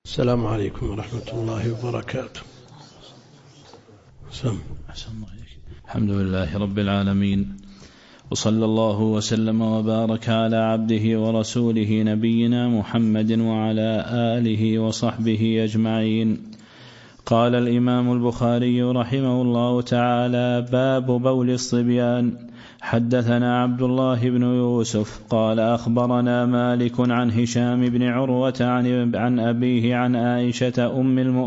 السلام عليكم ورحمة الله وبركاته. الحمد لله رب العالمين، وصلى الله وسلم وبارك على عبده ورسوله نبينا محمد وعلى آله وصحبه أجمعين. قال الإمام البخاري رحمه الله تعالى: باب بول الصبيان. حدثنا عبد الله بن يوسف قال أخبرنا مالك عن هشام بن عروة عن أبيه عن عائشة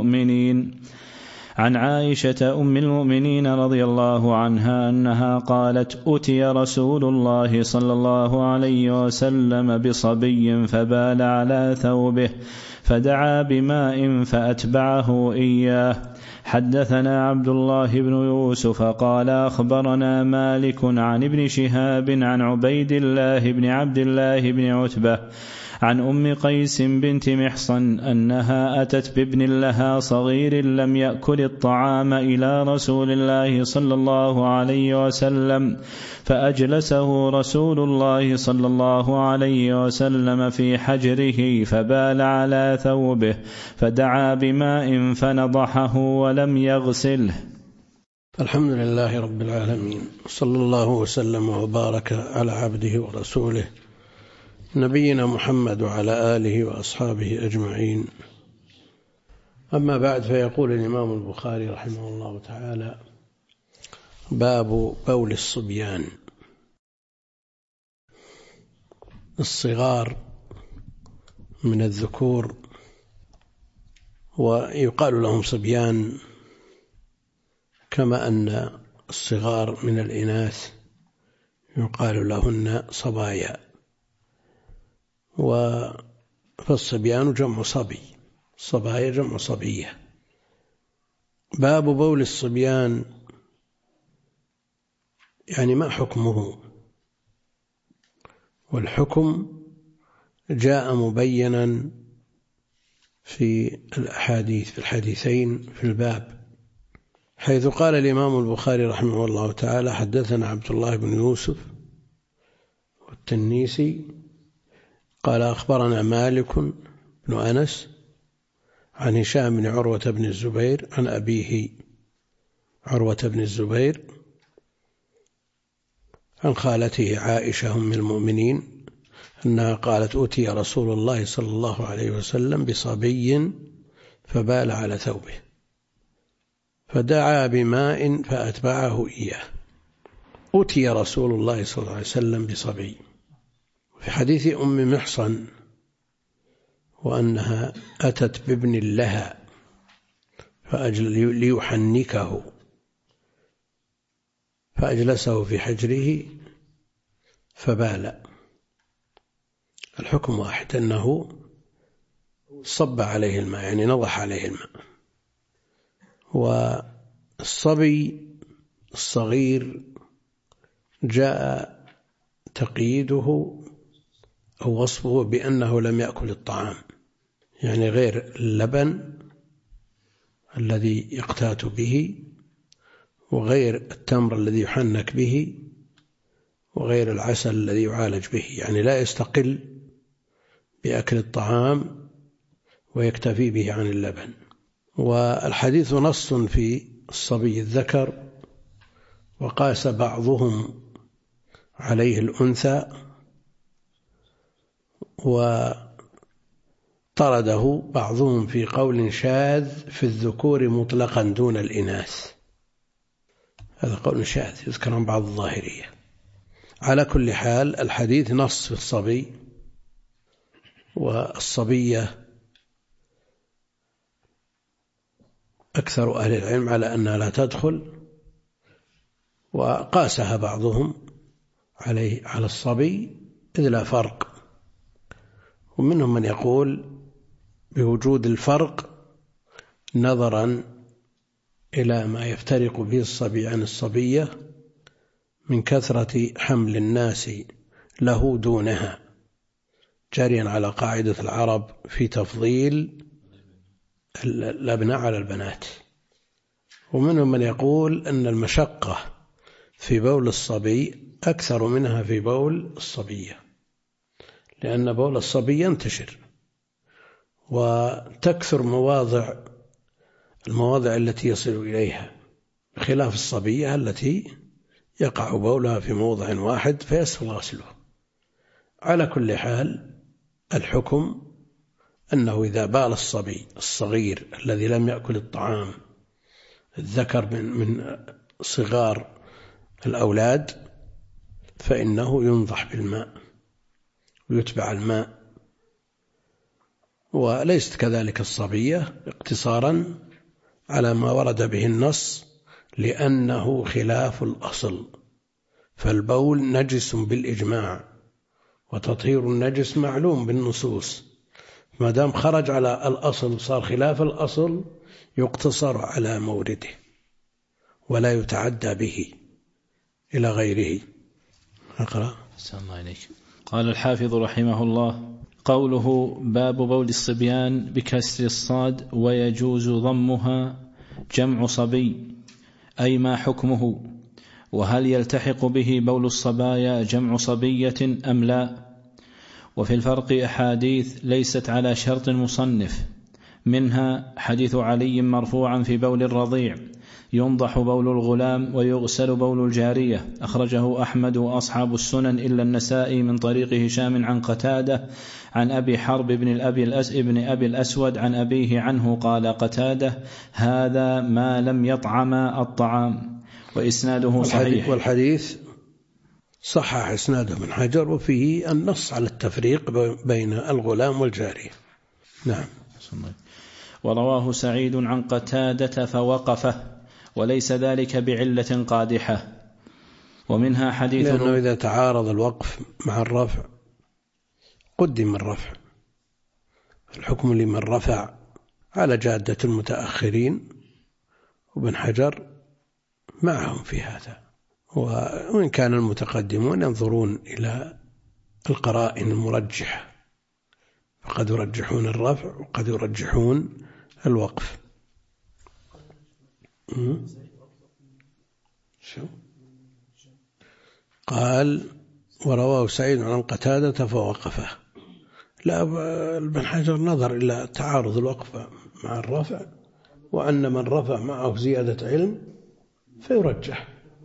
أم المؤمنين رضي الله عنها أنها قالت: أتي رسول الله صلى الله عليه وسلم بصبي فبال على ثوبه فدعا بماء فأتبعه إياه. حدثنا عبد الله بن يوسف قال أخبرنا مالك عن ابن شهاب عن عبيد الله بن عبد الله بن عتبة عن أم قيس بنت محصن أنها أتت بابن لها صغير لم يأكل الطعام إلى رسول الله صلى الله عليه وسلم، فأجلسه رسول الله صلى الله عليه وسلم في حجره فبال على ثوبه فدعا بماء فنضحه ولم يغسله. الحمد لله رب العالمين، صلى الله وسلم وبارك على عبده ورسوله نبينا محمد وعلى آله وأصحابه أجمعين. أما بعد، فيقول الإمام البخاري رحمه الله تعالى: باب بول الصبيان. الصغار من الذكور ويقال لهم صبيان، كما أن الصغار من الإناث يقال لهن صبايا، فالصبيان جمع صبي، صبايا جمع صبية. باب بول الصبيان، يعني ما حكمه؟ والحكم جاء مبينا في الأحاديث، في الحديثين في الباب، حيث قال الإمام البخاري رحمه الله تعالى: حدثنا عبد الله بن يوسف والتنيسي قال أخبرنا مالك بن أنس عن هشام بن عروة بن الزبير عن أبيه عروة بن الزبير عن خالته عائشة أم المؤمنين أنها قالت: أتي رسول الله صلى الله عليه وسلم بصبي فبال على ثوبه فدعا بماء فأتبعه إياه. أتي رسول الله صلى الله عليه وسلم بصبي. في حديث أم محصن وأنها أتت بابن لها ليحنكه فأجلسه في حجره فبال. الحكم واحد، أنه صب عليه الماء، يعني نضح عليه الماء. والصبي الصغير جاء تقييده أو وصفه بأنه لم يأكل الطعام، يعني غير اللبن الذي يقتات به، وغير التمر الذي يحنك به، وغير العسل الذي يعالج به، يعني لا يستقل بأكل الطعام ويكتفي به عن اللبن. والحديث نص في الصبي الذكر، وقاس بعضهم عليه الأنثى، وطرده بعضهم في قول شاذ في الذكور مطلقا دون الإناث. هذا قول شاذ يذكر عن بعض الظاهرية. على كل حال، الحديث نص في الصبي، والصبية أكثر أهل العلم على أنها لا تدخل، وقاسها بعضهم على الصبي إذ لا فرق، ومنهم من يقول بوجود الفرق نظرا إلى ما يفترق به الصبي عن الصبية من كثرة حمل الناس له دونها، جاريا على قاعدة العرب في تفضيل الأبناء على البنات. ومنهم من يقول أن المشقة في بول الصبي أكثر منها في بول الصبية، لأن بول الصبي ينتشر، وتكثر المواضع التي يصل إليها، بخلاف الصبية التي يقع بولها في موضع واحد فيسهل غسله. على كل حال الحكم أنه إذا بال الصبي الصغير الذي لم يأكل الطعام، الذكر من صغار الأولاد، فإنه ينضح بالماء ويتبع الماء، وليست كذلك الصبية اقتصارا على ما ورد به النص، لأنه خلاف الأصل، فالبول نجس بالإجماع، وتطهير النجس معلوم بالنصوص، ما دام خرج على الأصل صار خلاف الأصل، يقتصر على مورده ولا يتعدى به إلى غيره. أقرأ. السلام الله عليك. قال الحافظ رحمه الله: قوله باب بول الصبيان بكسر الصاد ويجوز ضمها جمع صبي، أي ما حكمه؟ وهل يلتحق به بول الصبايا جمع صبية أم لا؟ وفي الفرق أحاديث ليست على شرط المصنف، منها حديث علي مرفوعا في بول الرضيع: ينضح بول الغلام ويغسل بول الجارية، أخرجه أحمد وأصحاب السنن إلا النسائي من طريق هشام عن قتادة عن أبي حرب بن أبي الأسود عن أبيه عنه قال قتادة: هذا ما لم يطعم الطعام، وإسناده صحيح. والحديث صحح إسناده من حجر، وفيه النص على التفريق بين الغلام والجارية. نعم. ورواه سعيد عن قتادة فوقفه، وليس ذلك بعلة قادحة. ومنها حديث لأنه إذا تعارض الوقف مع الرفع قدم الرفع، الحكم لمن رفع على جادة المتأخرين، وابن حجر معهم في هذا. وإن كان المتقدمون ينظرون إلى القرائن المرجحة، فقد يرجحون الرفع وقد يرجحون الوقف. قال: ورواه سعيد عن قتادة فوقفه. لا، ابن حجر نظر إلى تعارض الوقف مع الرفع، وأن من رفع معه زيادة علم فيرجح.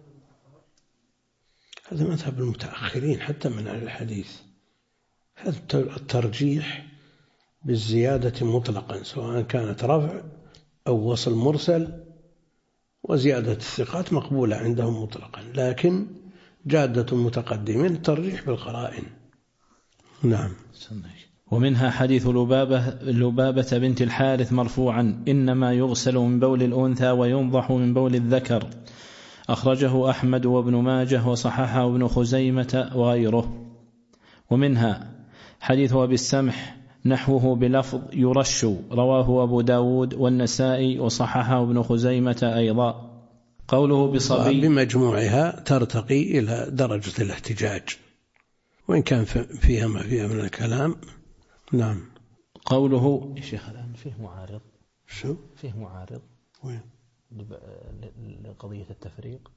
هذا مذهب المتأخرين حتى من أهل الحديث، هذا الترجيح بالزيادة مطلقا، سواء كانت رفع أو وصل مرسل، وزيادة الثقات مقبولة عندهم مطلقا، لكن جادة المتقدمين الترجيح بالقرائن. نعم. ومنها حديث لبابة بنت الحارث مرفوعا: إنما يغسل من بول الأنثى وينضح من بول الذكر، أخرجه أحمد وابن ماجه وصححه ابن خزيمة وغيره. ومنها حديث أبي السمح نحوه بلفظ يرش، رواه أبو داود والنسائي وصححه ابن خزيمة أيضا. قوله بصبي بمجموعها ترتقي إلى درجة الاحتجاج، وإن كان فيها ما فيها من الكلام. نعم. قوله يا شيخ الآن فيه معارض. شو؟ فيه معارض. وين؟ لقضية التفريق.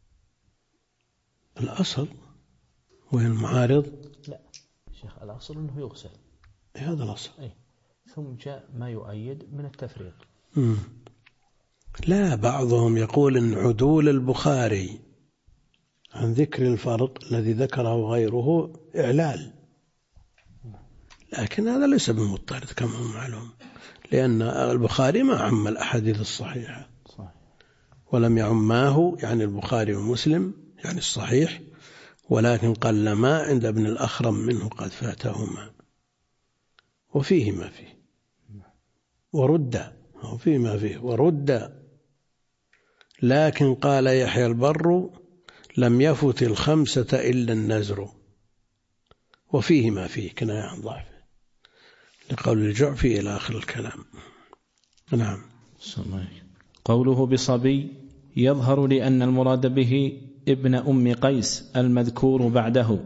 الأصل وين المعارض؟ لا شيخ، الأصل أنه يغسل، هذا الأصل. ثم جاء ما يؤيد من التفريق. لا، بعضهم يقول إن عدول البخاري عن ذكر الفرق الذي ذكره غيره إعلال، لكن هذا ليس بمضطرد كما هو معلوم، لأن البخاري ما عم الأحاديث الصحيحة، ولم يعماه يعني البخاري ومسلم يعني الصحيح، ولكن قل ما عند ابن الأخرم منه قد فاتهما، وفيه ما فيه ورد، وفيه ما فيه ورد. لكن قال يحيى البر: لم يفت الخمسة إلا النزر، وفيه ما فيه كناية عن ضعفه، لقول الجعفي إلى آخر الكلام. نعم. قوله بصبي يظهر لأن المراد به ابن أم قيس المذكور بعده.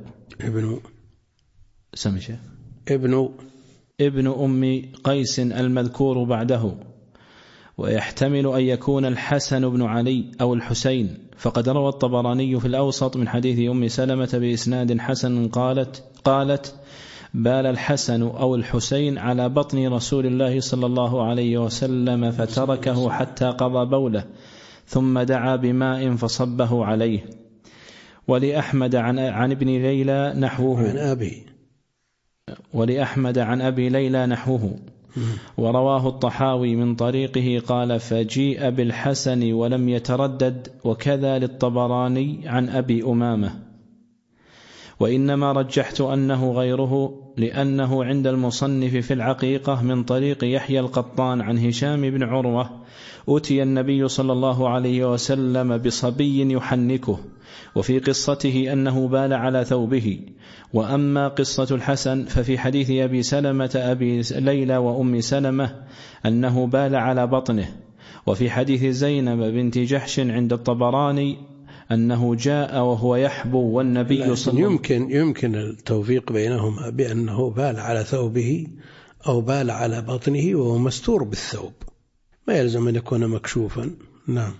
ابن أم قيس المذكور بعده، ويحتمل أن يكون الحسن بن علي أو الحسين، فقد روى الطبراني في الأوسط من حديث أم سلمة بإسناد حسن قالت: بال الحسن أو الحسين على بطن رسول الله صلى الله عليه وسلم فتركه حتى قضى بوله ثم دعا بماء فصبه عليه. ولأحمد عن ابن ليلى نحوه، ولأحمد عن أبي ليلى نحوه. ورواه الطحاوي من طريقه قال فجيء بالحسن ولم يتردد، وكذا للطبراني عن أبي أمامة. وإنما رجحت أنه غيره لأنه عند المصنف في العقيقة من طريق يحيى القطان عن هشام بن عروة أتي النبي صلى الله عليه وسلم بصبي يحنكه، وفي قصته أنه بال على ثوبه. وأما قصة الحسن ففي حديث أبي سلمة أبي ليلى وأم سلمة أنه بال على بطنه. وفي حديث زينب بنت جحش عند الطبراني أنه جاء وهو يحبو والنبي صلى الله عليه وسلم. يمكن التوفيق بينهما بأنه بال على ثوبه أو بال على بطنه وهو مستور بالثوب، ما يلزم أن يكون مكشوفا. نعم.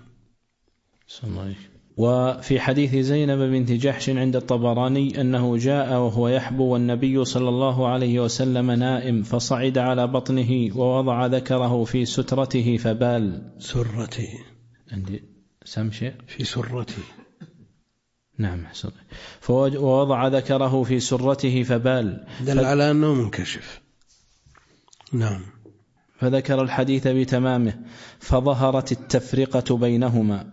وفي حديث زينب بنت جحش عند الطبراني أنه جاء وهو يحبو والنبي صلى الله عليه وسلم نائم، فصعد على بطنه ووضع ذكره في سترته فبال. سرته عندي سمشة في سرته. نعم. ووضع ذكره في سرته فبال، دل على أنه منكشف. نعم. فذكر الحديث بتمامه فظهرت التفرقة بينهما.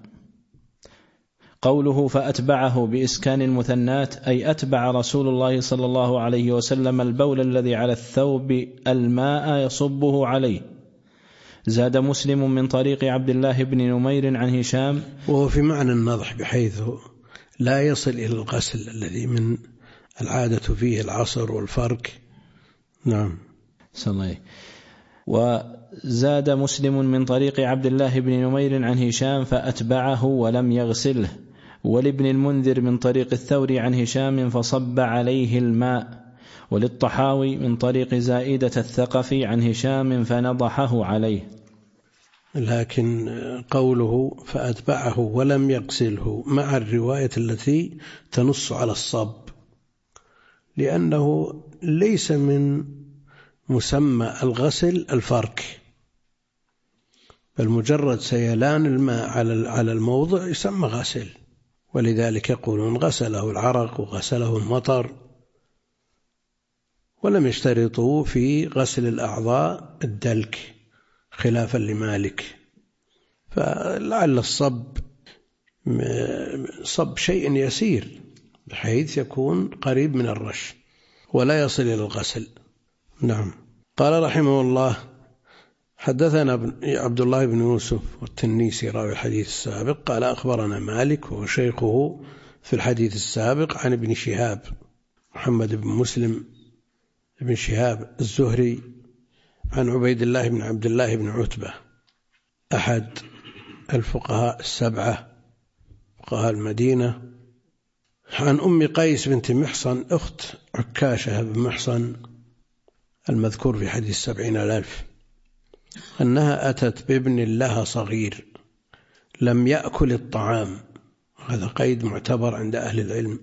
قوله فأتبعه بإسكان المثنات أي أتبع رسول الله صلى الله عليه وسلم البول الذي على الثوب الماء يصبه عليه. زاد مسلم من طريق عبد الله بن نمير عن هشام، وهو في معنى النضح بحيث لا يصل إلى الغسل الذي من العادة فيه العصر والفرك. نعم. صلى. وزاد مسلم من طريق عبد الله بن نمير عن هشام فأتبعه ولم يغسله. ولابن المنذر من طريق الثوري عن هشام فصب عليه الماء. وللطحاوي من طريق زائدة الثقفي عن هشام فنضحه عليه. لكن قوله فأتبعه ولم يغسله مع الرواية التي تنص على الصب، لأنه ليس من مسمى الغسل الفرك، بل مجرد سيلان الماء على الموضع يسمى غسل. ولذلك يقولون غسله العرق وغسله المطر، ولم يشترطوا في غسل الأعضاء الدلك خلافا لمالك. فلعل صب شيء يسير بحيث يكون قريب من الرش ولا يصل إلى الغسل. نعم. قال رحمه الله حدثنا عبد الله بن يوسف والتنيسي راوي الحديث السابق قال أخبرنا مالك وهو شيخه في الحديث السابق عن ابن شهاب محمد بن مسلم بن شهاب الزهري عن عبيد الله بن عبد الله بن عتبة أحد الفقهاء السبعة فقهاء المدينة، عن أم قيس بنت محصن أخت عكاشة بن محصن المذكور في حديث 70,000 أنها أتت بابن لها صغير لم يأكل الطعام، هذا قيد معتبر عند أهل العلم،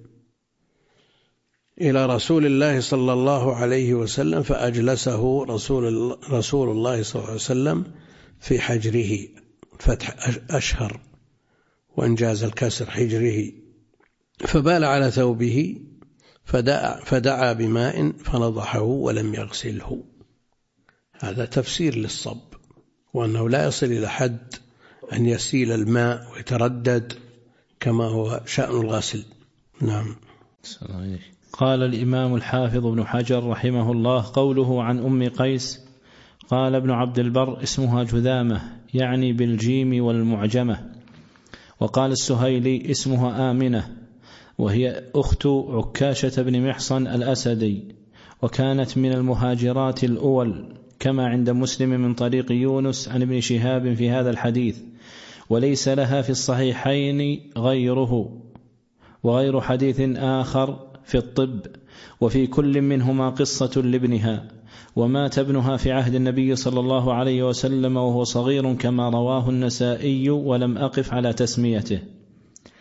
إلى رسول الله صلى الله عليه وسلم فأجلسه رسول الله صلى الله عليه وسلم في حجره، فتح أشهر وإنجاز الكسر حجره، فبال على ثوبه فدعا بماء فنضحه ولم يغسله. هذا تفسير للصب، وأنه لا يصل إلى حد أن يسيل الماء ويتردد كما هو شأن الغسل. نعم. قال الإمام الحافظ ابن حجر رحمه الله قوله عن أم قيس قال ابن عبد البر اسمها جذامة يعني بالجيم والمعجمة. وقال السهيلي اسمها آمنة وهي أخت عكاشة بن محصن الأسدي، وكانت من المهاجرات الأول كما عند مسلم من طريق يونس عن ابن شهاب في هذا الحديث، وليس لها في الصحيحين غيره وغير حديث آخر في الطب، وفي كل منهما قصة لابنها، ومات ابنها في عهد النبي صلى الله عليه وسلم وهو صغير كما رواه النسائي ولم أقف على تسميته.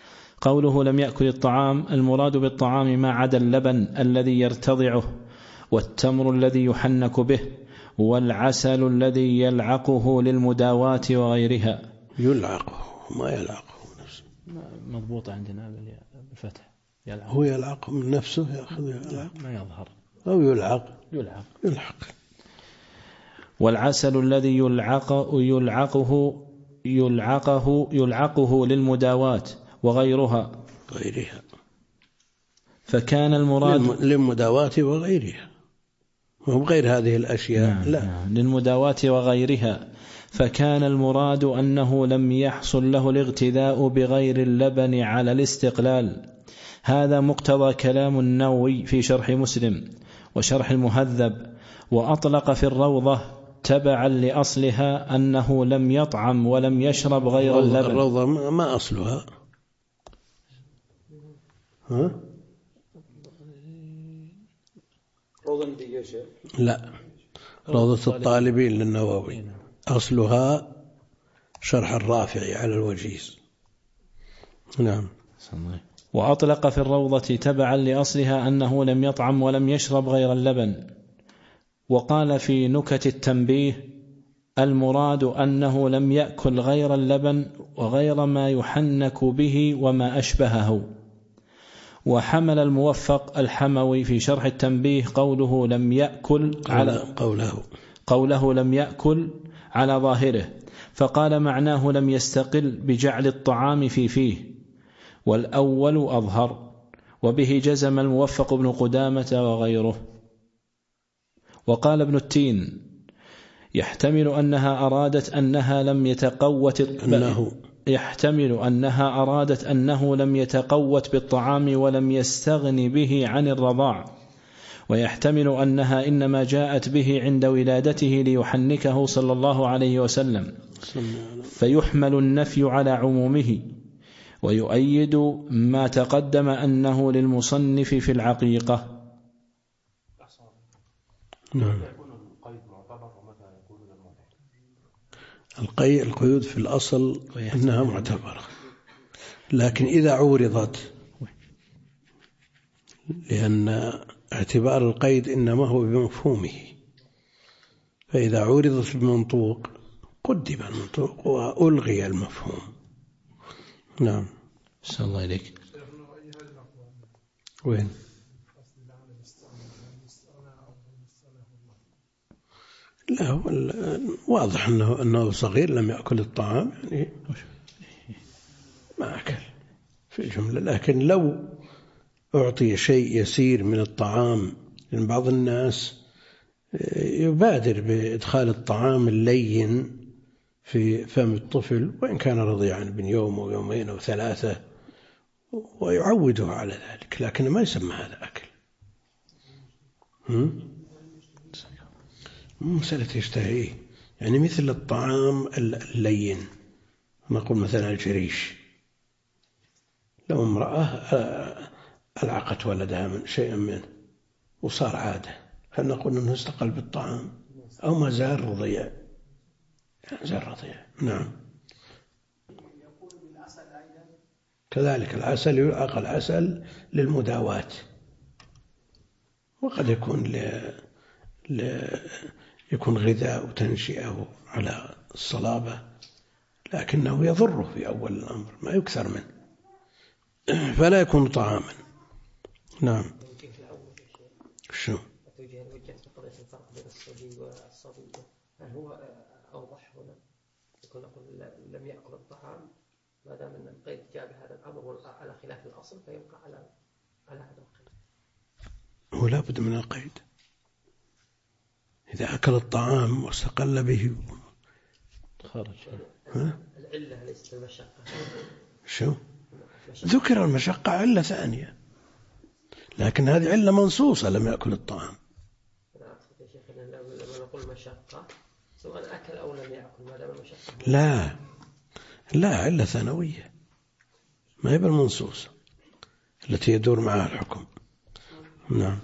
قوله لم يأكل الطعام المراد بالطعام ما عدا اللبن الذي يرتضعه، والتمر الذي يحنك به، والعسل الذي يلعقه للمداواة وغيرها. يلعقه ما يلعقه نفسه. مضبوط عندنا بالفتح. يلعق. هو يلعقه من نفسه، يأخذ يلعق ما يظهر. أو يلعق. والعسل الذي يلعقه للمداواة وغيرها. فكان المراد للمداواة وغيرها، مو غير هذه الأشياء. لا. للمداواة وغيرها. فكان المراد أنه لم يحصل له الاغتذاء بغير اللبن على الاستقلال. هذا مقتضى كلام النووي في شرح مسلم وشرح المهذب. وأطلق في الروضة تبعا لأصلها أنه لم يطعم ولم يشرب غير اللبن. الروضة ما أصلها؟ لا، روضة الطالبين للنووي أصلها شرح الرافعي على الوجيز. نعم. وأطلق في الروضة تبعا لأصلها أنه لم يطعم ولم يشرب غير اللبن. وقال في نكت التنبيه المراد أنه لم يأكل غير اللبن وغير ما يحنك به وما أشبهه. وحمل الموفق الحموي في شرح التنبيه قوله لم يأكل لم يأكل على ظاهره، فقال معناه لم يستقل بجعل الطعام في فيه، والأول أظهر. وبه جزم الموفق ابن قدامة وغيره. وقال ابن التين يحتمل أنها أرادت أنها لم يتقوت بالطعام ولم يستغن به عن الرضاع. ويحتمل أنها إنما جاءت به عند ولادته ليحنكه صلى الله عليه وسلم، فيحمل النفي على عمومه. ويؤيد ما تقدم أنه للمصنف في العقيقة. نعم. القيود في الأصل أنها معتبرة، لكن إذا عورضت، لأن اعتبار القيد إنما هو بمفهومه، فإذا عورضت بمنطوق قدم المنطوق وألغي المفهوم. نعم. صلى الله عليك. وين؟ لا، واضح أنه صغير لم يأكل الطعام، يعني ما أكل في الجملة. لكن لو أعطي شيء يسير من الطعام، لأن بعض الناس يبادر بإدخال الطعام اللين في فم الطفل وإن كان رضيعا من يوم أو يومين أو 3 ويعوده على ذلك، لكن ما يسمى هذا أكل. مسألة يشتهيه، يعني مثل الطعام اللين، نقول مثلا الجريش. لو امرأة ألعقت ولدها من شيء منه وصار عادة، هل نقول أنه استقل بالطعام أو ما زال رضيع؟ زال رضيع. نعم. كذلك العسل يلعق العسل للمداواة، وقد يكون غذاء وتنشئه على الصلابة، لكنه يضره في أول الأمر، ما يكثر منه فلا يكون طعاما. نعم. شو؟ قضية الفرق بين الصبي والصبية، هل هو أوضح هنا؟ يكون نقول لم يأكل الطعام، ما دام أن القيد جاء بهذا الأمر على خلاف الأصل فيبقى على هذا القيد. هو لا بد من القيد. إذا أكل الطعام واستقل به خرج. العلة ليست المشقة. شو؟ ذكر المشقة علة ثانية، لكن هذه علة منصوصة، لم يأكل الطعام. أنا أقصد يا شيخ لما نقول مشقة سواء أكل أو لم يأكل ما دام المشقة. لا، علة ثانوية ما هي بالمنصوصة التي يدور معها الحكم. نعم.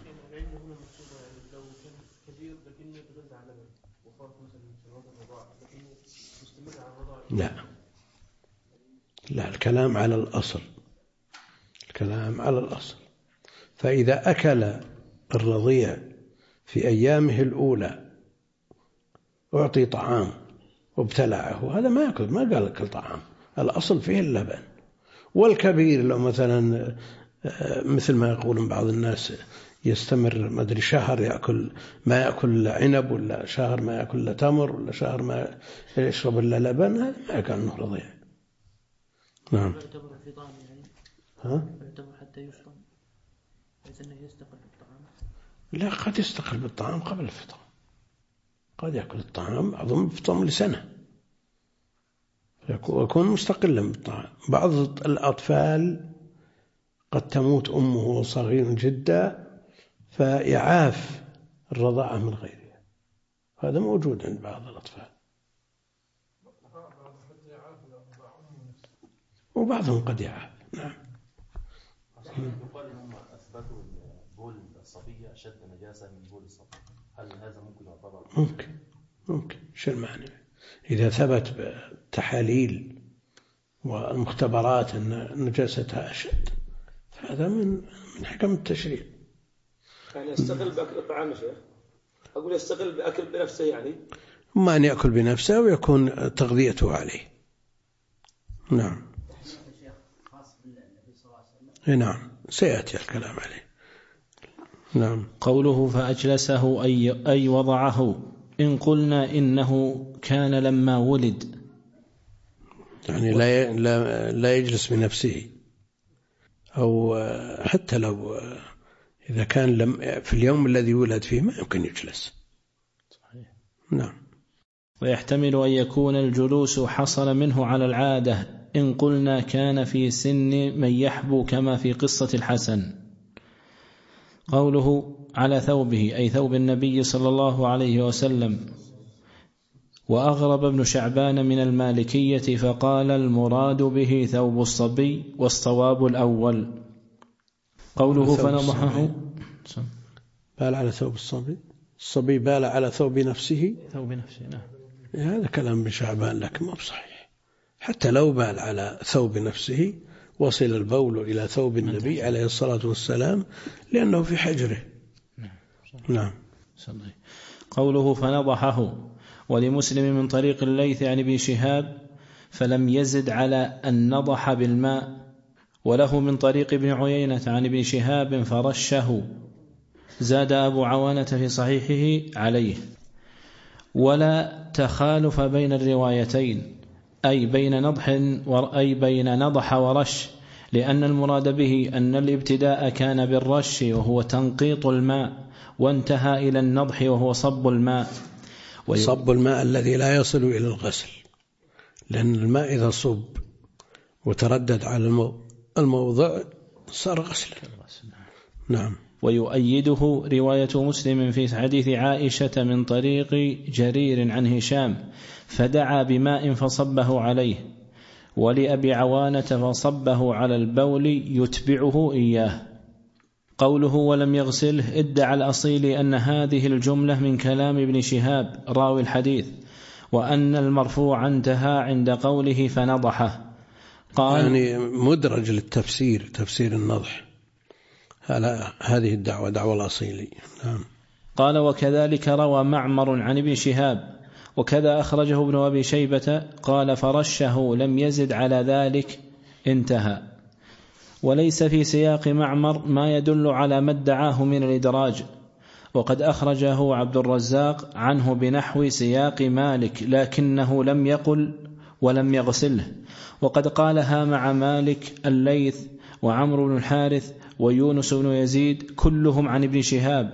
لا، الكلام على الأصل. فإذا أكل الرضيع في أيامه الأولى أعطي طعام وابتلعه، هذا ما يأكل، ما قال أكل طعام، الأصل فيه اللبن. والكبير لو مثلا مثل ما يقولون بعض الناس يستمر ما أدري شهر يأكل ما يأكل عنب، ولا شهر ما يأكل تمر، ولا شهر ما يشرب إلا لبن، هذا ما يقال أنه رضيع. نعم. يعتبر فطام يعني؟ يعتبر حتى يفطم بحيث أنه يستقل بالطعام؟ لا، قد يستقل بالطعام قبل الفطام، قد يأكل الطعام بعضهم يفطم لسنة ويكون مستقلا بالطعام. بعض الأطفال قد تموت أمه صغير جدا فيعاف الرضاعة من غيرها، هذا موجود عند بعض الأطفال، وبعضهم قد يعاف. نعم. يقال انهم اثبتوا بول الصبيه اشد نجاسه من بول الصبي، هل هذا ممكن يعتبر؟ ممكن. شو المعنى؟ اذا ثبت بالتحاليل والمختبرات ان نجاستها اشد، هذا من حكم التشريع. يعني يستقل باكل الطعام يا شيخ؟ اقول يستقل باكل بنفسه، يعني اما ان ياكل بنفسه ويكون تغذيته عليه. نعم. نعم، سيأتي الكلام عليه. نعم. قوله فأجلسه أي وضعه، إن قلنا إنه كان لما ولد، يعني لا يجلس بنفسه، أو حتى لو إذا كان في اليوم الذي ولد فيه ما يمكن يجلس. صحيح. نعم. ويحتمل أن يكون الجلوس حصل منه على العادة، إن قلنا كان في سن من يحبو كما في قصة الحسن. قوله على ثوبه أي ثوب النبي صلى الله عليه وسلم. وأغرب ابن شعبان من المالكية فقال المراد به ثوب الصبي، والصواب الأول. قوله فنضحه بال على ثوب الصبي بال على ثوب نفسه. نعم. هذا كلام ابن شعبان لكن ما بصحيح، حتى لو بال على ثوب نفسه وصل البول إلى ثوب النبي عليه الصلاة والسلام لأنه في حجره. نعم. قوله فنضحه، ولمسلم من طريق الليث عن ابن شهاب فلم يزد على النضح بالماء، وله من طريق ابن عيينة عن ابن شهاب فرشه، زاد أبو عوانة في صحيحه عليه. ولا تخالف بين الروايتين، أي بين نضح ورش، لأن المراد به أن الابتداء كان بالرش وهو تنقيط الماء، وانتهى إلى النضح وهو صب الماء. صب الماء الذي لا يصل إلى الغسل، لأن الماء إذا صب وتردد على الموضع صار غسلا. نعم. ويؤيده رواية مسلم في حديث عائشة من طريق جرير عن هشام فدعا بماء فصبه عليه، ولأبي عوانة فصبه على البول يتبعه إياه. قوله ولم يغسله ادعى الأصيلي أن هذه الجملة من كلام ابن شهاب راوي الحديث، وأن المرفوع انتهى عند قوله فنضحه. قال يعني مدرج للتفسير، تفسير النضح، هذه الدعوة دعوة الأصيلي. نعم. قال وكذلك روى معمر عن ابن شهاب، وكذا أخرجه ابن أبي شيبة قال فرشه لم يزد على ذلك انتهى. وليس في سياق معمر ما يدل على ما ادعاه من الإدراج، وقد أخرجه عبد الرزاق عنه بنحو سياق مالك، لكنه لم يقل ولم يغسله، وقد قالها مع مالك الليث وعمرو بن الحارث ويونس بن يزيد كلهم عن ابن شهاب.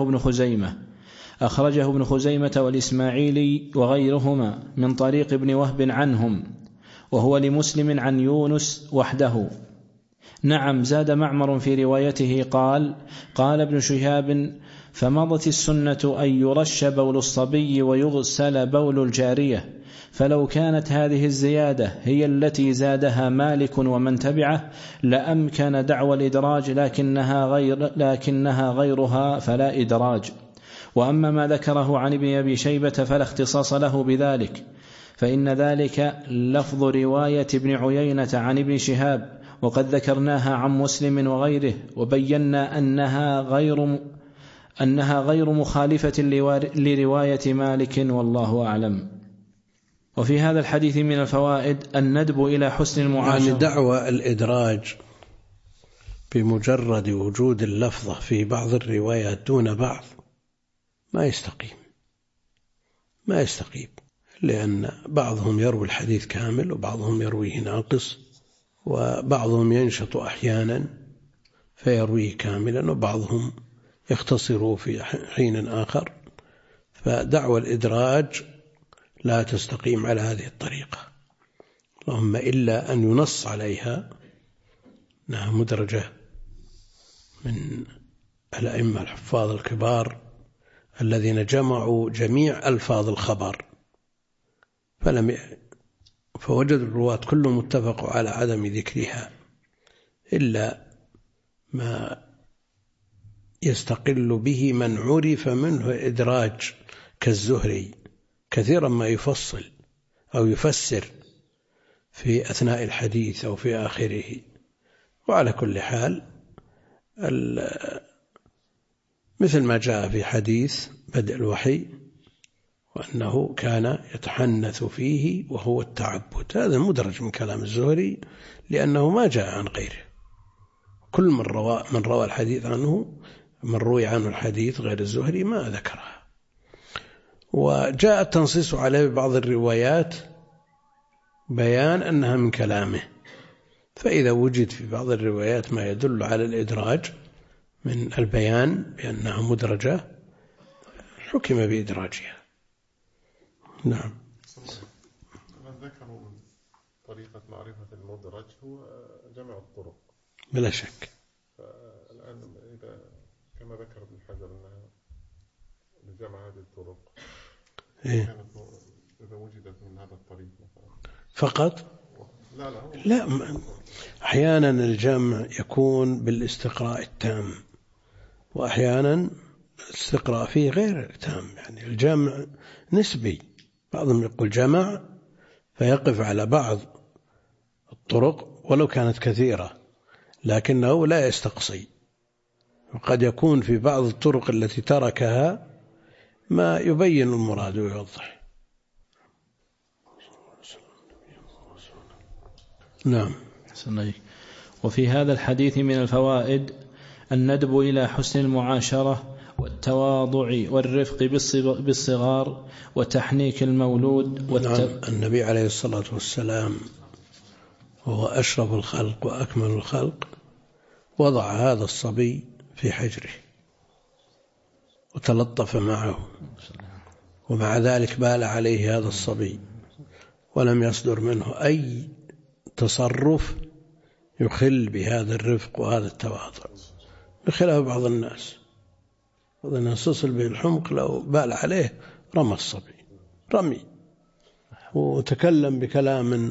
أخرجه ابن خزيمة والإسماعيلي وغيرهما من طريق ابن وهب عنهم، وهو لمسلم عن يونس وحده. نعم. زاد معمر في روايته قال ابن شهاب فمضت السنة أن يرش بول الصبي ويغسل بول الجارية، فلو كانت هذه الزيادة هي التي زادها مالك ومن تبعه لأمكن دعوى الإدراج، لكنها غيرها فلا إدراج. وأما ما ذكره عن ابن أبي شيبة فلا اختصاص له بذلك، فإن ذلك لفظ رواية ابن عيينة عن ابن شهاب، وقد ذكرناها عن مسلم وغيره، وبينا أنها غير مخالفة لرواية مالك والله أعلم. وفي هذا الحديث من الفوائد الندب إلى حسن المعاشرة. يعني دعوى الإدراج بمجرد وجود اللفظة في بعض الروايات دون بعض ما يستقيم، لأن بعضهم يروي الحديث كامل وبعضهم يرويه ناقص، وبعضهم ينشط أحيانا فيرويه كاملا وبعضهم يختصره في حين آخر. فدعوى الإدراج لا تستقيم على هذه الطريقة، اللهم إلا أن ينص عليها أنها مدرجة من الأئمة الحفاظ الكبار الذين جمعوا جميع ألفاظ الخبر فوجدوا الرواة كلهم اتفقوا على عدم ذكرها إلا ما يستقل به من عرف منه إدراج كالزهري، كثيرا ما يفصل أو يفسر في أثناء الحديث أو في آخره. وعلى كل حال مثل ما جاء في حديث بدء الوحي وأنه كان يتحنث فيه وهو التعبد، هذا مدرج من كلام الزهري لأنه ما جاء عن غيره. كل من روى الحديث عنه، من روي عنه الحديث غير الزهري ما ذكرها. وجاء التنصيص عليه ببعض الروايات بيان أنها من كلامه، فإذا وجد في بعض الروايات ما يدل على الإدراج من البيان بأنها مدرجة حكم بإدراجها. نعم. ما ذكروا من طريقة معرفة المدرج هو جمع الطرق بلا شك. فالآن إذا كما ذكر ابن حجر أنها لجمع هذه الطرق كانت إذا وجدت من هذا الطريق فقط لا أحيانا الجمع يكون بالاستقراء التام وأحيانا الاستقراء فيه غير تام، يعني الجمع نسبي، بعضهم يقول جمع فيقف على بعض الطرق ولو كانت كثيرة لكنه لا يستقصي، وقد يكون في بعض الطرق التي تركها ما يبين المراد ويوضح. نعم. وفي هذا الحديث من الفوائد الندب إلى حسن المعاشرة والتواضع والرفق بالصغار وتحنيك المولود النبي عليه الصلاة والسلام وهو أشرف الخلق وأكمل الخلق وضع هذا الصبي في حجره وتلطف معه، ومع ذلك بال عليه هذا الصبي ولم يصدر منه أي تصرف يخل بهذا الرفق وهذا التواضع، بخلاف بعض الناس يصل به الحمق لو بال عليه رمى الصبي رمي وتكلم بكلام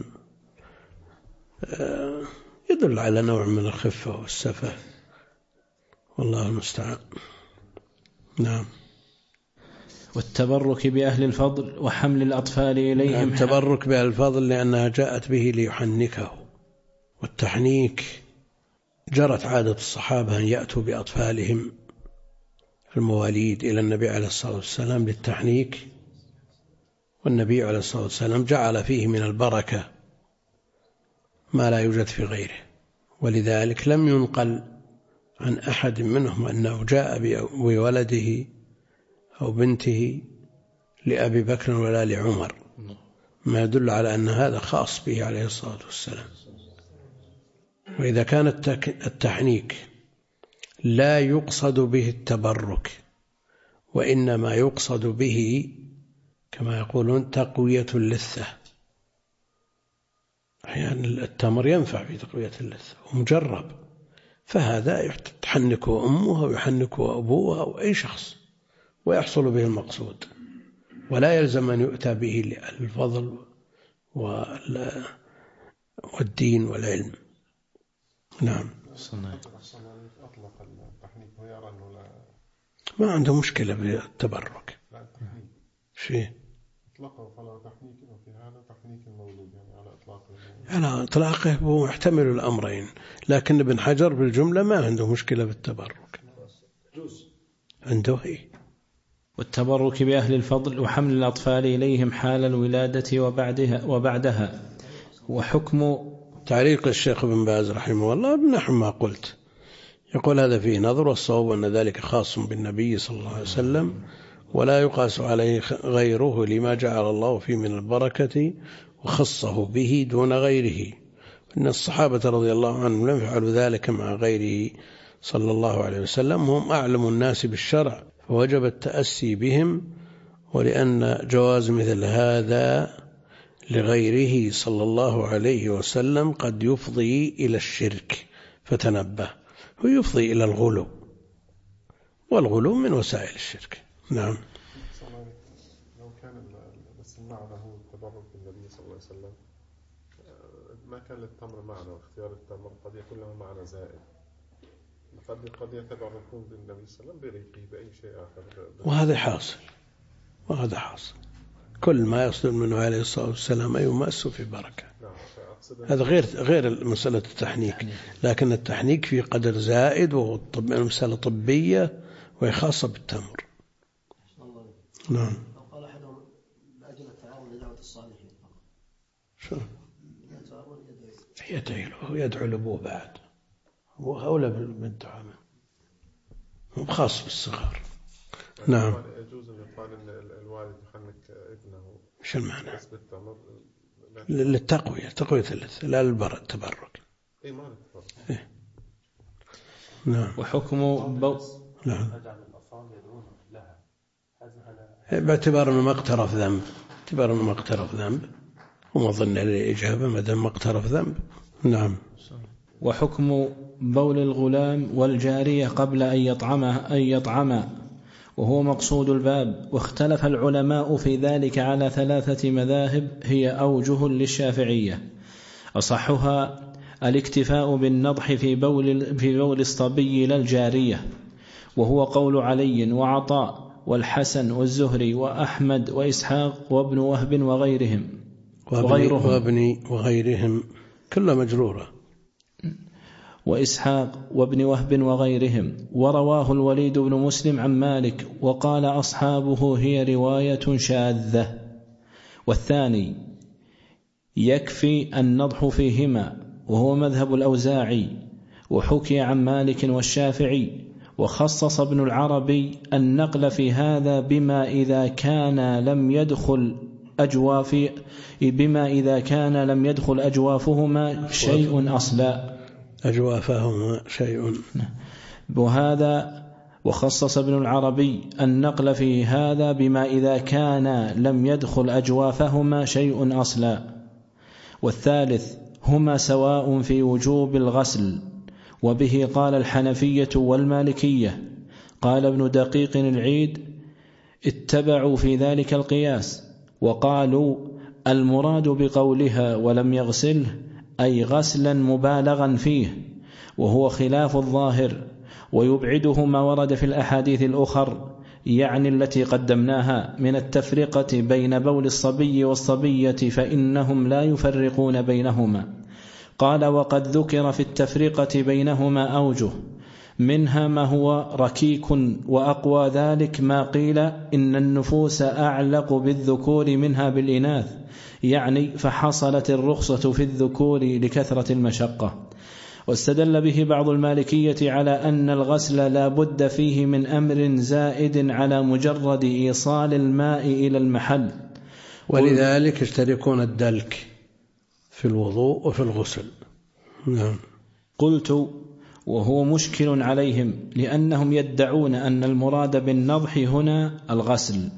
يدل على نوع من الخفة والسفة، والله المستعان. نعم. والتبرك بأهل الفضل وحمل الأطفال إليهم. التبرك بأهل الفضل لأنها جاءت به ليحنكه، والتحنيك جرت عادة الصحابة أن يأتوا بأطفالهم المواليد إلى النبي عليه الصلاة والسلام للتحنيك، والنبي عليه الصلاة والسلام جعل فيه من البركة ما لا يوجد في غيره، ولذلك لم ينقل عن أحد منهم أنه جاء بولده أو بنته لأبي بكر ولا لعمر، ما يدل على أن هذا خاص به عليه الصلاة والسلام. وإذا كان التحنيك لا يقصد به التبرك وإنما يقصد به كما يقولون تقوية اللثة، أحيانا التمر ينفع في تقوية اللثة ومجرب، فهذا تحنكه أمه ويحنكه أبوه أو أي شخص ويحصل به المقصود، ولا يلزم أن يؤتى به الفضل والدين والعلم. نعم. ما عنده مشكلة بالتبرك. شيء اطلقه فلا تحنيك في هذا تحنيك المولود، يعني على اطلاقه. على اطلاقه هو يحتمل الامرين، لكن ابن حجر بالجملة ما عنده مشكلة بالتبرك. عنده والتبرك بأهل الفضل وحمل الأطفال إليهم حال الولادة وبعدها. وحكم تعليق الشيخ ابن باز رحمه الله نحو ما قلت، يقول هذا فيه نظر، والصواب أن ذلك خاص بالنبي صلى الله عليه وسلم ولا يقاس عليه غيره لما جعل الله فيه من البركة وخصه به دون غيره، إن الصحابة رضي الله عنهم لم يفعلوا ذلك مع غيره صلى الله عليه وسلم، هم أعلم الناس بالشرع فوجب التأسي بهم، ولأن جواز مثل هذا لغيره صلى الله عليه وسلم قد يفضي إلى الشرك فتنبه، ويفضي إلى الغلو، والغلو من وسائل الشرك. نعم. لو كان بس المعنى هو التبرك بالنبي صلى الله عليه وسلم، ما كان للتمر معنى، واختيار التمر قد يكون له معنى زائد، قد يتبركون بالنبي صلى الله عليه وسلم بريقه بأي شيء آخر، وهذا حاصل كل ما يصدر منه عليه الصلاة والسلام يمس في بركة. هذا غير مسألة التحنيك، لكن التحنيك في قدر زائد، وهو مسألة طبية وهي خاصة بالتمر. نعم. قال أحدهم لأجل التعاون لدعوة الصالحين. شو؟ يدعو لأبوه بعد، هو أولى بالدعاء، هو خاص بالصغار. نعم. يجوز أن يقال أن الوالد يحنك ابنه. شو المعنى؟ للتقوية لا التبرك. إيه ما التبرك. نعم. وحكم نعم. باعتبار أنه ما اقترف ذنب، وما ظن الإجابة ما دام ما اقترف ذنب. نعم. وحكم بول الغلام والجارية قبل أن يطعما وهو مقصود الباب. واختلف العلماء في ذلك على 3 مذاهب هي أوجه للشافعية. أصحها الاكتفاء بالنضح في بول الصبي للجارية، وهو قول علي وعطاء والحسن والزهري وأحمد وإسحاق وابن وهب وغيرهم كلها مجرورة. وإسحاق وابن وهب وغيرهم. ورواه الوليد بن مسلم عن مالك، وقال أصحابه هي رواية شاذة. والثاني يكفي النضح فيهما، وهو مذهب الأوزاعي، وحكي عن مالك والشافعي. وخصص ابن العربي النقل في هذا بما إذا كان لم يدخل أجوافهما شيء أصلا. أجوافهما شيء. وهذا وخصص ابن العربي النقل في هذا بما إذا كان لم يدخل أجوافهما شيء أصلا. والثالث هما سواء في وجوب الغسل، وبه قال الحنفية والمالكية. قال ابن دقيق العيد اتبعوا في ذلك القياس، وقالوا المراد بقولها ولم يغسله أي غسلا مبالغا فيه، وهو خلاف الظاهر، ويبعده ما ورد في الأحاديث الأخر، يعني التي قدمناها من التفرقة بين بول الصبي والصبية، فإنهم لا يفرقون بينهما. قال وقد ذكر في التفرقة بينهما أوجه، منها ما هو ركيك، وأقوى ذلك ما قيل إن النفوس أعلق بالذكور منها بالإناث، يعني فحصلت الرخصة في الذكور لكثرة المشقة. واستدل به بعض المالكية على أن الغسل لا بد فيه من أمر زائد على مجرد إيصال الماء إلى المحل، ولذلك يشتركون الدلك في الوضوء وفي الغسل. نعم. قلت وهو مشكل عليهم، لأنهم يدعون أن المراد بالنضح هنا الغسل.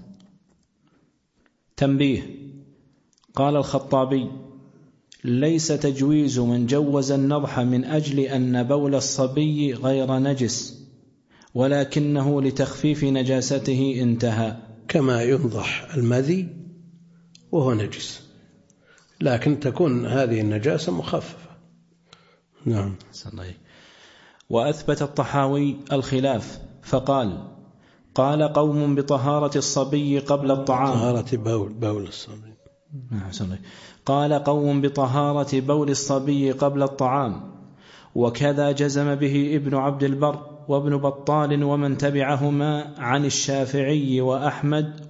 تنبيه: قال الخطابي: ليس تجويز من جوز النضح من أجل أن بول الصبي غير نجس، ولكنه لتخفيف نجاسته انتهى. كما ينضح المذي وهو نجس، لكن تكون هذه النجاسة مخففة. نعم. وأثبت الطحاوي الخلاف فقال: قال قوم بطهارة الصبي قبل الطعام. طهارة بول الصبي. قال قوم بطهارة بول الصبي قبل الطعام، وكذا جزم به ابن عبد البر وابن بطال ومن تبعهما عن الشافعي وأحمد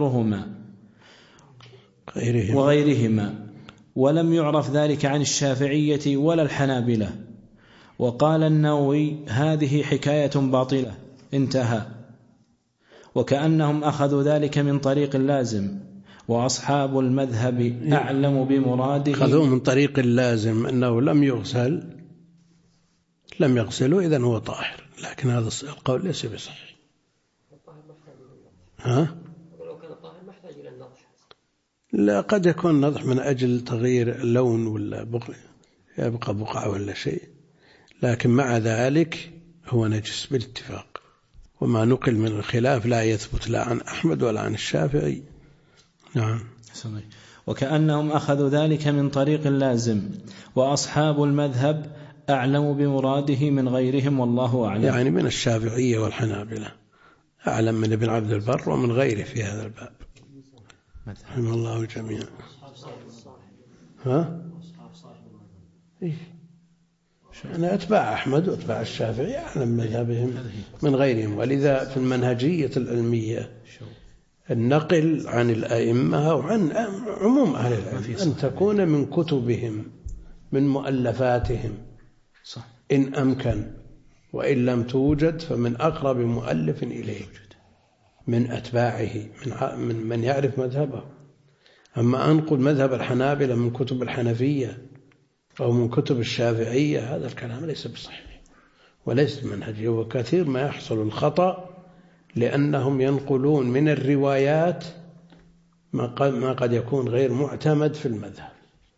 وغيرهما، ولم يعرف ذلك عن الشافعية ولا الحنابلة. وقال النووي: هذه حكاية باطلة، انتهى. وكأنهم أخذوا ذلك من طريق اللازم، وأصحاب المذهب أعلم بمراده. أخذوا من طريق اللازم أنه لم يغسله إذن هو طاهر، لكن هذا القول ليس بصحيح. ولو كان طاهر ما يحتاج إلى النضح. لا، قد يكون نضح من أجل تغيير اللون ولا يبقى بقعة ولا شيء، لكن مع ذلك هو نجس بالاتفاق. وما نقل من الخلاف لا يثبت لا عن أحمد ولا عن الشافعي. نعم. وكأنهم أخذوا ذلك من طريق اللازم، وأصحاب المذهب أعلم بمراده من غيرهم، والله أعلم. يعني من الشافعية والحنابلة أعلم من ابن عبد البر ومن غيره في هذا الباب، رحمه الله جميعا. أنا أتباع أحمد وأتباع الشافعي أعلم مذهبهم من غيرهم. ولذا في المنهجية العلمية النقل عن الأئمة وعن عموم أهل العلم أن تكون من كتبهم، من مؤلفاتهم، إن أمكن، وإن لم توجد فمن أقرب مؤلف إليه من أتباعه، من يعرف مذهبه. أما أنقل مذهب الحنابلة من كتب الحنفية أو من كتب الشافعية، هذا الكلام ليس بصحيح وليس منهجي. وكثير ما يحصل الخطأ لأنهم ينقلون من الروايات ما قد يكون غير معتمد في المذهب،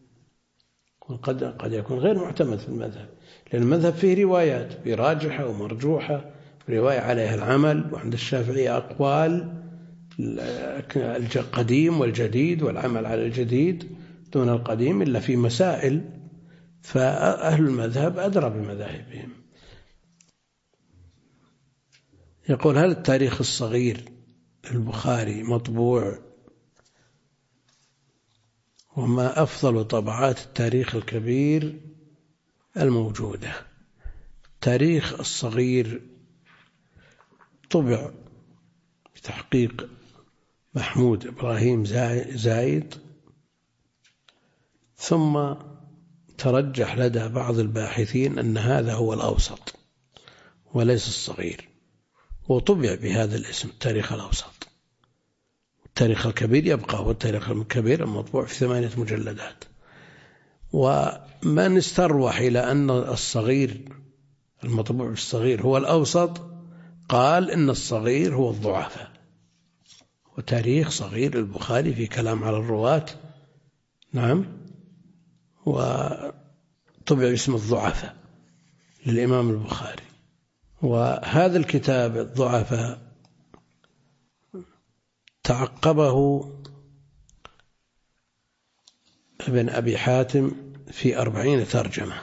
قد يكون غير معتمد في المذهب، لأن المذهب فيه روايات، فيه راجحة ومرجوحة، رواية عليها العمل، وعند الشافعية أقوال القديم والجديد والعمل على الجديد دون القديم إلا في مسائل، فأهل المذهب أدرى بمذاهبهم. يقول: هل التاريخ الصغير البخاري مطبوع؟ وما أفضل طبعات التاريخ الكبير الموجودة؟ التاريخ الصغير طبع بتحقيق محمود إبراهيم زايد، ثم ترجح لدى بعض الباحثين أن هذا هو الأوسط وليس الصغير، وطبع بهذا الاسم التاريخ الأوسط. التاريخ الكبير يبقى هو التاريخ الكبير المطبوع في 8 مجلدات. ومن استروح إلى أن الصغير المطبوع بالصغير هو الأوسط قال إن الصغير هو الضعفاء. وتاريخ صغير البخاري في كلام على الرواة، نعم، وطبع باسم الضعفاء للإمام البخاري. وهذا الكتاب الضعفاء تعقبه ابن أبي حاتم في 40 ترجمة،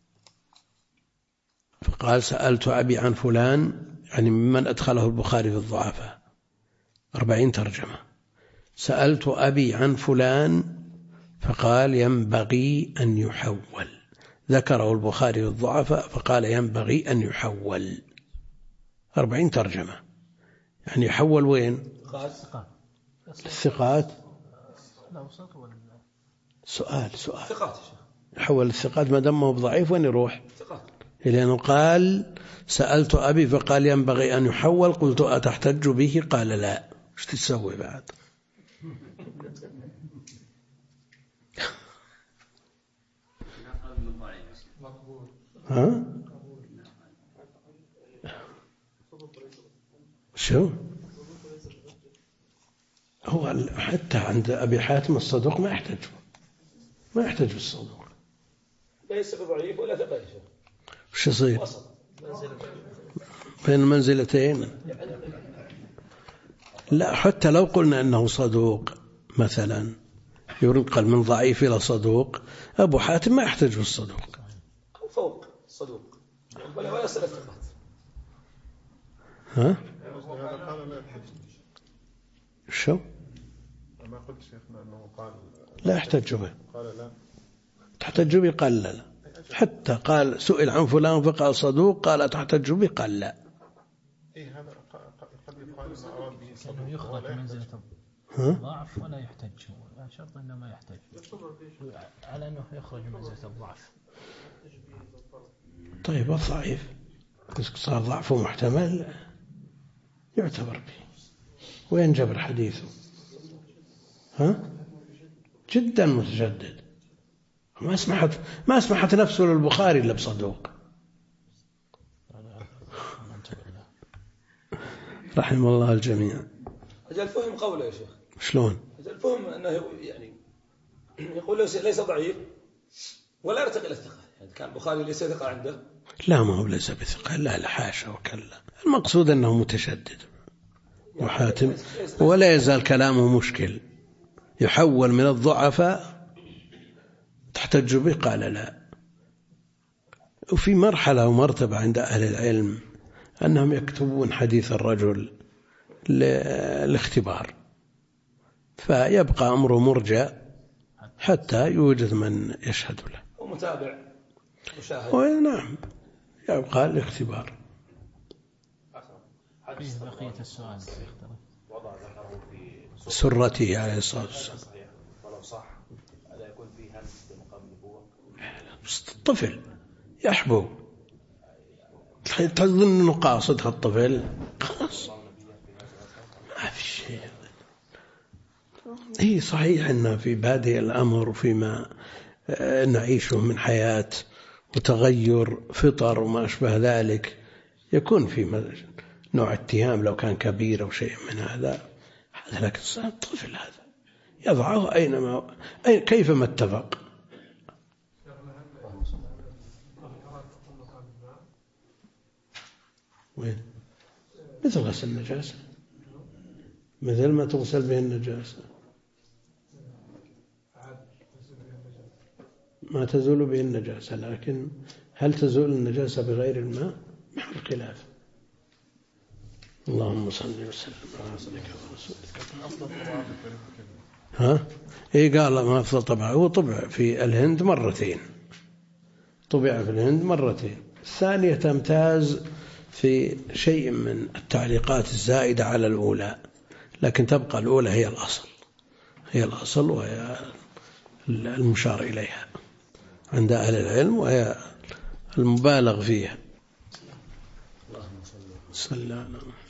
فقال: سألت أبي عن فلان، يعني ممن أدخله البخاري في الضعفاء، 40 ترجمة. سألت أبي عن فلان فقال: ينبغي أن يحول. ذكره البخاري في الضعفاء فقال: ينبغي أن يحول. 40 ترجمة، يعني يحول وين؟ الثقات. سؤال يحول الثقات ما دمه بضعيف وين يروح؟ لأنه قال: سألت أبي فقال: ينبغي أن يحول. قلت: أتحتج به؟ قال: لا. ايش تسوي بعد؟ شو هو حتى عند أبي حاتم الصدوق ما يحتاج بالصدوق، ليس بضعيف ولا ثقة. وش يصير بين المنزلتين؟ لا، حتى لو قلنا أنه صدوق مثلا ينقل من ضعيف إلى صدوق، أبو حاتم ما يحتاج بالصدوق، أو فوق الصدوق ولا يصل الثقات. شو؟ ما قلت شيخنا أنه قال لا يحتج به. قال لا تحتج به؟ قال لا. حتى قال: سئل عن فلان فقال صدوق، قال: تحتج به؟ قال لا. إيه هذا قد يقال إنه أراد به أنه صدوق يخرج من منزلة ها؟ الضعف ولا يحتج، لا شرط أنه ما يحتج على أنه يخرج من منزلة الضعف. طيب الضعيف صار ضعفه محتمل يعتبر به وينجبر حديثه. ها؟ جدا متجدد، ما اسمحت نفسه للبخاري إلا بصدوق رحم الله الجميع. أجل فهم قوله يا شيخ. شلون؟ أجل فهم أنه يعني يقول ليس ضعيف ولا يرتقي إلى الثقة، يعني كان البخاري ليس ثقة عنده. لا ما هو ليس بثقة، لا حاشا وكلا، المقصود أنه متشدد وحاتم ولا يزال كلامه مشكل، يحول من الضعفاء تحتج به قال لا. وفي مرحلة ومرتبة عند أهل العلم أنهم يكتبون حديث الرجل للاختبار، فيبقى أمره مرجع حتى يوجد من يشهد له ومتابع مشاهد. نعم يبقى الاختبار. بقية السؤال وضع ذكره في سرته عليه الصلاة والسلام. صحيح ولو صح ألا يكون فيه همس بمقام النبوة؟ الطفل يحبو تظن أنه قاصد الطفل خلاص ما في شيء. هي صحيح أن في بادئ الأمر وفيما نعيشه من حياة وتغير فطر وما أشبه ذلك يكون في نوع اتهام لو كان كبير أو شيء من هذا، لكن الطفل هذا يضعه كيفما اتفق. وين؟ مثل غسل النجاسة، مثل ما تغسل به النجاسة، ما تزول به النجاسة، لكن هل تزول النجاسة بغير الماء؟ محل خلاف. اللهم صل وسلم على عبدك ورسولك. ها؟ إيه قال ما أفضل طبعه، هو طبع في الهند مرتين، طبع في الهند مرتين، الثانية تمتاز في شيء من التعليقات الزائدة على الأولى، لكن تبقى الأولى هي الأصل وهي المشار إليها عند أهل العلم، وهي المبالغ فيها. اللهم صل على محمد.